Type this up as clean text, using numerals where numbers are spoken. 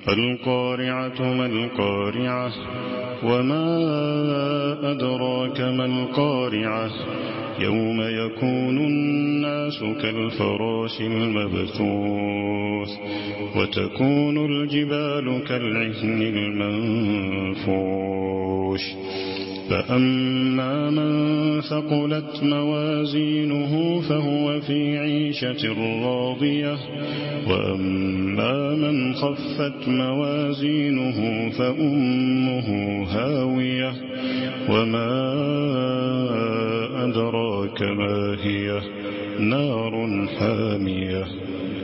القارعة ما القارعة وما أدراك ما القارعة يوم يكون الناس كالفراش المبثوث وتكون الجبال كالعهن المنفوش فأما من ثقلت موازينه فهو في عيشة راضية وأما من خفت موازينه فأمه هاوية وما أدراك ما هي نار حامية